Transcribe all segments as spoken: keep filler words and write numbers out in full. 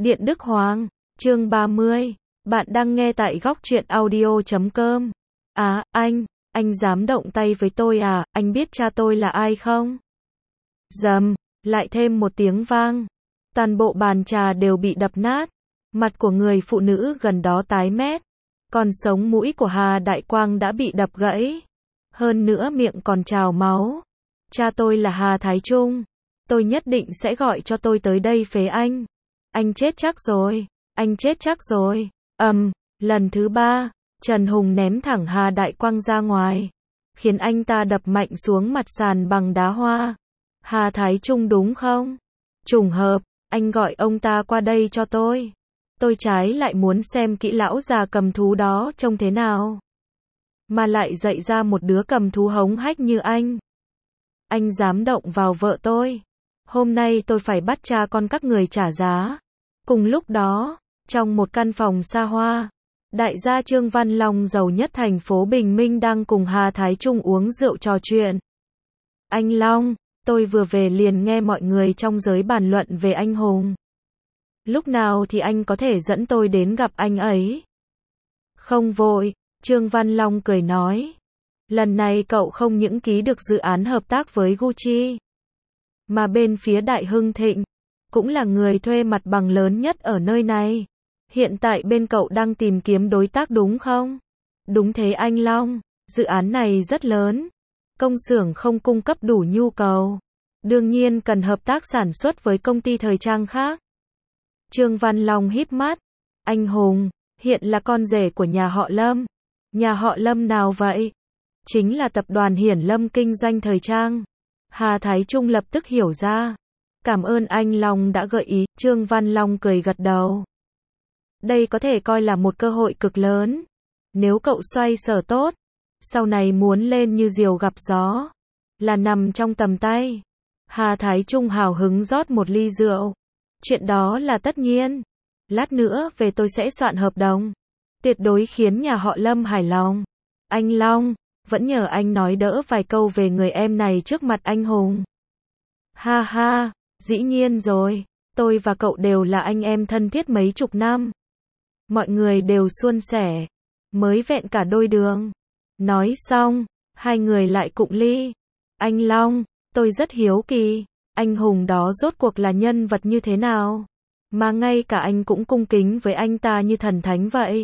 Điện Đức Hoàng, chương ba mươi. Bạn đang nghe tại góc truyện audio chấm com. À, anh, anh dám động tay với tôi à, anh biết cha tôi là ai không? Rầm, lại thêm một tiếng vang. Toàn bộ bàn trà đều bị đập nát. Mặt của người phụ nữ gần đó tái mét. Còn sống mũi của Hà Đại Quang đã bị đập gãy. Hơn nữa miệng còn trào máu. Cha tôi là Hà Thái Trung. Tôi nhất định sẽ gọi cho tôi tới đây phế anh. Anh chết chắc rồi. Anh chết chắc rồi. Ầm, um, lần thứ ba, Trần Hùng ném thẳng Hà Đại Quang ra ngoài. Khiến anh ta đập mạnh xuống mặt sàn bằng đá hoa. Hà Thái Trung đúng không? Trùng hợp, anh gọi ông ta qua đây cho tôi. Tôi trái lại muốn xem kỹ lão già cầm thú đó trông thế nào. Mà lại dạy ra một đứa cầm thú hống hách như anh. Anh dám động vào vợ tôi. Hôm nay tôi phải bắt cha con các người trả giá. Cùng lúc đó, trong một căn phòng xa hoa, đại gia Trương Văn Long giàu nhất thành phố Bình Minh đang cùng Hà Thái Trung uống rượu trò chuyện. Anh Long, tôi vừa về liền nghe mọi người trong giới bàn luận về anh Hùng. Lúc nào thì anh có thể dẫn tôi đến gặp anh ấy? Không vội, Trương Văn Long cười nói. Lần này cậu không những ký được dự án hợp tác với Gucci, mà bên phía Đại Hưng Thịnh, cũng là người thuê mặt bằng lớn nhất ở nơi này. Hiện tại bên cậu đang tìm kiếm đối tác đúng không? Đúng thế anh Long, dự án này rất lớn. Công xưởng không cung cấp đủ nhu cầu. Đương nhiên cần hợp tác sản xuất với công ty thời trang khác. Trương Văn Long híp mắt. Anh Hùng, hiện là con rể của nhà họ Lâm. Nhà họ Lâm nào vậy? Chính là tập đoàn Hiển Lâm kinh doanh thời trang. Hà Thái Trung lập tức hiểu ra. Cảm ơn anh Long đã gợi ý, Trương Văn Long cười gật đầu. Đây có thể coi là một cơ hội cực lớn. Nếu cậu xoay sở tốt, sau này muốn lên như diều gặp gió, là nằm trong tầm tay. Hà Thái Trung hào hứng rót một ly rượu. Chuyện đó là tất nhiên. Lát nữa về tôi sẽ soạn hợp đồng. Tuyệt đối khiến nhà họ Lâm hài lòng. Anh Long, vẫn nhờ anh nói đỡ vài câu về người em này trước mặt anh Hùng. Ha ha, dĩ nhiên rồi. Tôi và cậu đều là anh em thân thiết mấy chục năm. Mọi người đều suôn sẻ. Mới vẹn cả đôi đường. Nói xong, hai người lại cụng ly. Anh Long, tôi rất hiếu kỳ. Anh Hùng đó rốt cuộc là nhân vật như thế nào? Mà ngay cả anh cũng cung kính với anh ta như thần thánh vậy.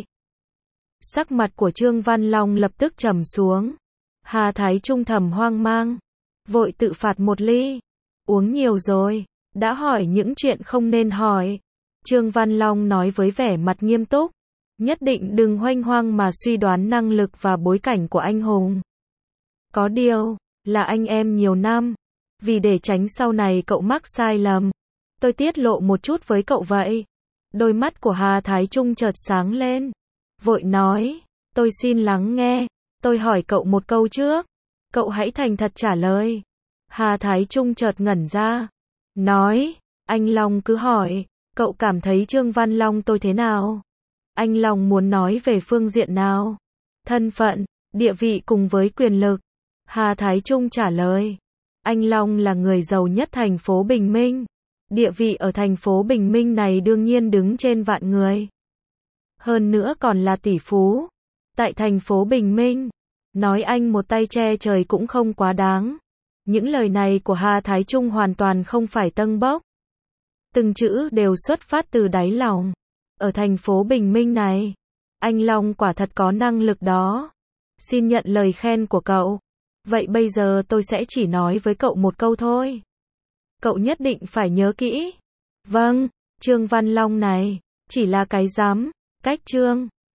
Sắc mặt của Trương Văn Long lập tức trầm xuống. Hà Thái Trung thầm hoang mang. Vội tự phạt một ly. Uống nhiều rồi. Đã hỏi những chuyện không nên hỏi. Trương Văn Long nói với vẻ mặt nghiêm túc. Nhất định đừng hoanh hoang mà suy đoán năng lực và bối cảnh của anh Hùng. Có điều, là anh em nhiều năm. Vì để tránh sau này cậu mắc sai lầm, tôi tiết lộ một chút với cậu vậy. Đôi mắt của Hà Thái Trung chợt sáng lên. Vội nói, tôi xin lắng nghe. Tôi hỏi cậu một câu trước. Cậu hãy thành thật trả lời. Hà Thái Trung chợt ngẩn ra. Nói, anh Long cứ hỏi. Cậu cảm thấy Trương Văn Long tôi thế nào? Anh Long muốn nói về phương diện nào? Thân phận, địa vị cùng với quyền lực. Hà Thái Trung trả lời. Anh Long là người giàu nhất thành phố Bình Minh. Địa vị ở thành phố Bình Minh này đương nhiên đứng trên vạn người. Hơn nữa còn là tỷ phú. Tại thành phố Bình Minh, nói anh một tay che trời cũng không quá đáng. Những lời này của Hà Thái Trung hoàn toàn không phải tâng bốc. Từng chữ đều xuất phát từ đáy lòng. Ở thành phố Bình Minh này, anh Long quả thật có năng lực đó. Xin nhận lời khen của cậu. Vậy bây giờ tôi sẽ chỉ nói với cậu một câu thôi. Cậu nhất định phải nhớ kỹ. Vâng, Trương Văn Long này, chỉ là cái giám, cách Trương.